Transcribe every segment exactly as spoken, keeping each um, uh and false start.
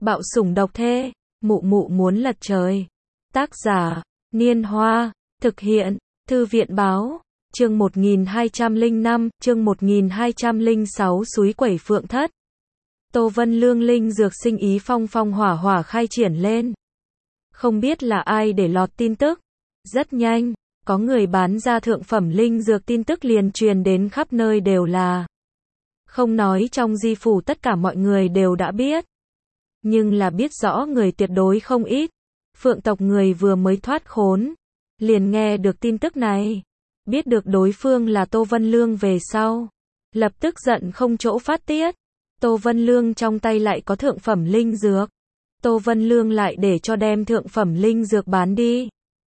Bạo sủng độc thê, mụ mụ muốn lật trời. Tác giả, Niên Hoa, thực hiện, Thư viện Báo, chương một nghìn hai trăm lẻ năm, chương một nghìn hai trăm lẻ sáu Súy quẩy Phượng Thất. Tô Vân Lương linh dược sinh ý phong phong hỏa hỏa khai triển lên. Không biết là ai để lọt tin tức. Rất nhanh, có người bán ra thượng phẩm linh dược tin tức liền truyền đến khắp nơi đều là. Không nói trong di phủ tất cả mọi người đều đã biết. Nhưng là biết rõ người tuyệt đối không ít. Phượng tộc người vừa mới thoát khốn. Liền nghe được tin tức này. Biết được đối phương là Tô Vân Lương về sau. Lập tức giận không chỗ phát tiết. Tô Vân Lương trong tay lại có thượng phẩm linh dược. Tô Vân Lương lại để cho đem thượng phẩm linh dược bán đi.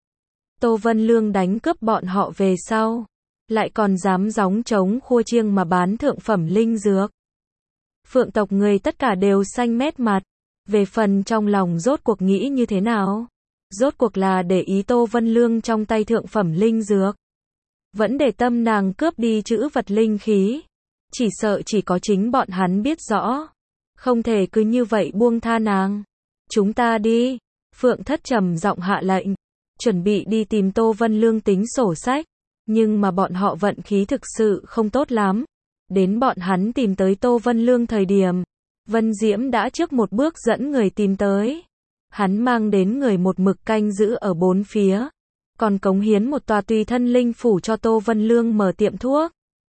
Tô Vân Lương đánh cướp bọn họ về sau. Lại còn dám gióng trống khua chiêng mà bán thượng phẩm linh dược. Phượng tộc người tất cả đều xanh mét mặt. Về phần trong lòng rốt cuộc nghĩ như thế nào? Rốt cuộc là để ý Tô Vân Lương trong tay thượng phẩm linh dược. Vẫn để tâm nàng cướp đi chữ vật linh khí. Chỉ sợ chỉ có chính bọn hắn biết rõ. Không thể cứ như vậy buông tha nàng. Chúng ta đi. Phượng Thất trầm giọng hạ lệnh. Chuẩn bị đi tìm Tô Vân Lương tính sổ sách. Nhưng mà bọn họ vận khí thực sự không tốt lắm. Đến bọn hắn tìm tới Tô Vân Lương thời điểm. Vân Diễm đã trước một bước dẫn người tìm tới. Hắn mang đến người một mực canh giữ ở bốn phía. Còn cống hiến một tòa tùy thân linh phủ cho Tô Vân Lương mở tiệm thuốc.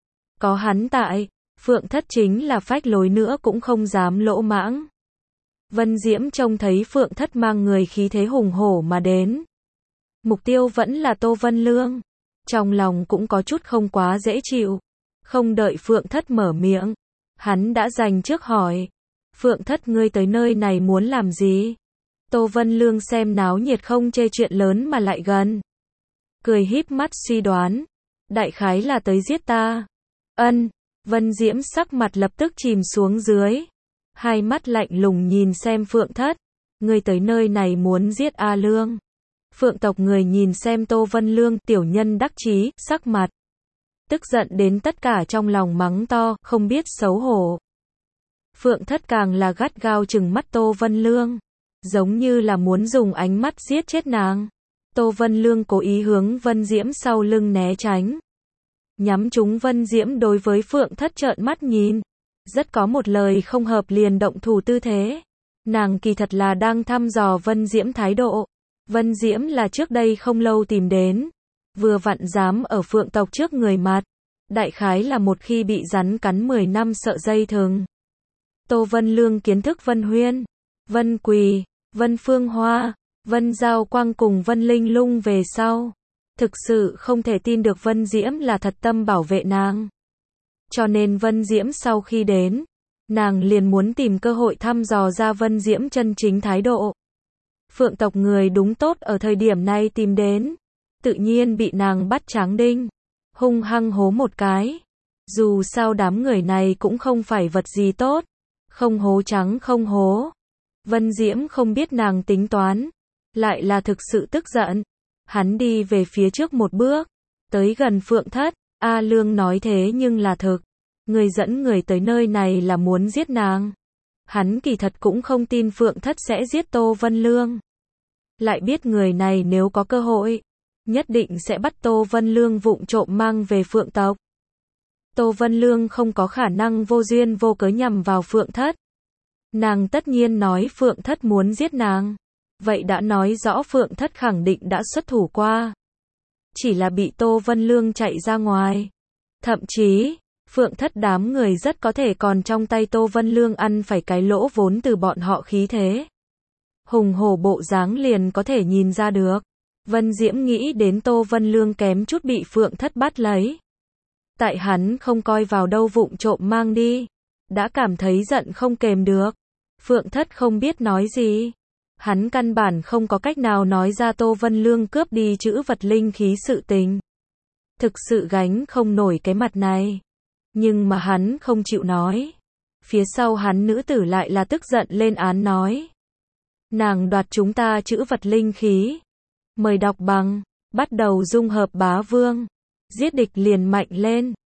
Có hắn tại, Phượng Thất chính là phách lối nữa cũng không dám lỗ mãng. Vân Diễm trông thấy Phượng Thất mang người khí thế hùng hổ mà đến. Mục tiêu vẫn là Tô Vân Lương. Trong lòng cũng có chút không quá dễ chịu. Không đợi Phượng Thất mở miệng. Hắn đã dành trước hỏi. Phượng Thất ngươi tới nơi này muốn làm gì? Tô Vân Lương xem náo nhiệt không chê chuyện lớn mà lại gần. Cười híp mắt suy đoán. Đại khái là tới giết ta. Ân. Vân Diễm sắc mặt lập tức chìm xuống dưới. Hai mắt lạnh lùng nhìn xem Phượng Thất. Ngươi tới nơi này muốn giết A Lương. Phượng tộc người nhìn xem Tô Vân Lương tiểu nhân đắc chí, sắc mặt. Tức giận đến tất cả trong lòng mắng to, không biết xấu hổ. Phượng Thất càng là gắt gao chừng mắt Tô Vân Lương. Giống như là muốn dùng ánh mắt giết chết nàng. Tô Vân Lương cố ý hướng Vân Diễm sau lưng né tránh. Nhắm trúng Vân Diễm đối với Phượng Thất trợn mắt nhìn. Rất có một lời không hợp liền động thủ tư thế. Nàng kỳ thật là đang thăm dò Vân Diễm thái độ. Vân Diễm là trước đây không lâu tìm đến. Vừa vặn dám ở Phượng tộc trước người mặt. Đại khái là một khi bị rắn cắn mười năm sợ dây thừng. Tô Vân Lương kiến thức Vân Huyên, Vân Quỳ, Vân Phương Hoa, Vân Giao Quang cùng Vân Linh Lung về sau. Thực sự không thể tin được Vân Diễm là thật tâm bảo vệ nàng. Cho nên Vân Diễm sau khi đến, nàng liền muốn tìm cơ hội thăm dò ra Vân Diễm chân chính thái độ. Phượng tộc người đúng tốt ở thời điểm này tìm đến. Tự nhiên bị nàng bắt tráng đinh. Hung hăng hố một cái. Dù sao đám người này cũng không phải vật gì tốt. Không hố trắng không hố. Vân Diễm không biết nàng tính toán. Lại là thực sự tức giận. Hắn đi về phía trước một bước. Tới gần Phượng Thất. A Lương nói thế nhưng là thực. Người dẫn người tới nơi này là muốn giết nàng. Hắn kỳ thật cũng không tin Phượng Thất sẽ giết Tô Vân Lương. Lại biết người này nếu có cơ hội. Nhất định sẽ bắt Tô Vân Lương vụng trộm mang về Phượng tộc. Tô Vân Lương không có khả năng vô duyên vô cớ nhằm vào Phượng Thất. Nàng tất nhiên nói Phượng Thất muốn giết nàng. Vậy đã nói rõ Phượng Thất khẳng định đã xuất thủ qua. Chỉ là bị Tô Vân Lương chạy ra ngoài. Thậm chí, Phượng Thất đám người rất có thể còn trong tay Tô Vân Lương ăn phải cái lỗ vốn từ bọn họ khí thế. Hùng hổ bộ dáng liền có thể nhìn ra được. Vân Diễm nghĩ đến Tô Vân Lương kém chút bị Phượng Thất bắt lấy. Tại hắn không coi vào đâu vụng trộm mang đi. Đã cảm thấy giận không kềm được. Phượng Thất không biết nói gì. Hắn căn bản không có cách nào nói ra Tô Vân Lương cướp đi chữ vật linh khí sự tình. Thực sự gánh không nổi cái mặt này. Nhưng mà hắn không chịu nói. Phía sau hắn nữ tử lại là tức giận lên án nói. Nàng đoạt chúng ta chữ vật linh khí. Mời đọc bằng. Bắt đầu dung hợp bá vương. Giết địch liền mạnh lên.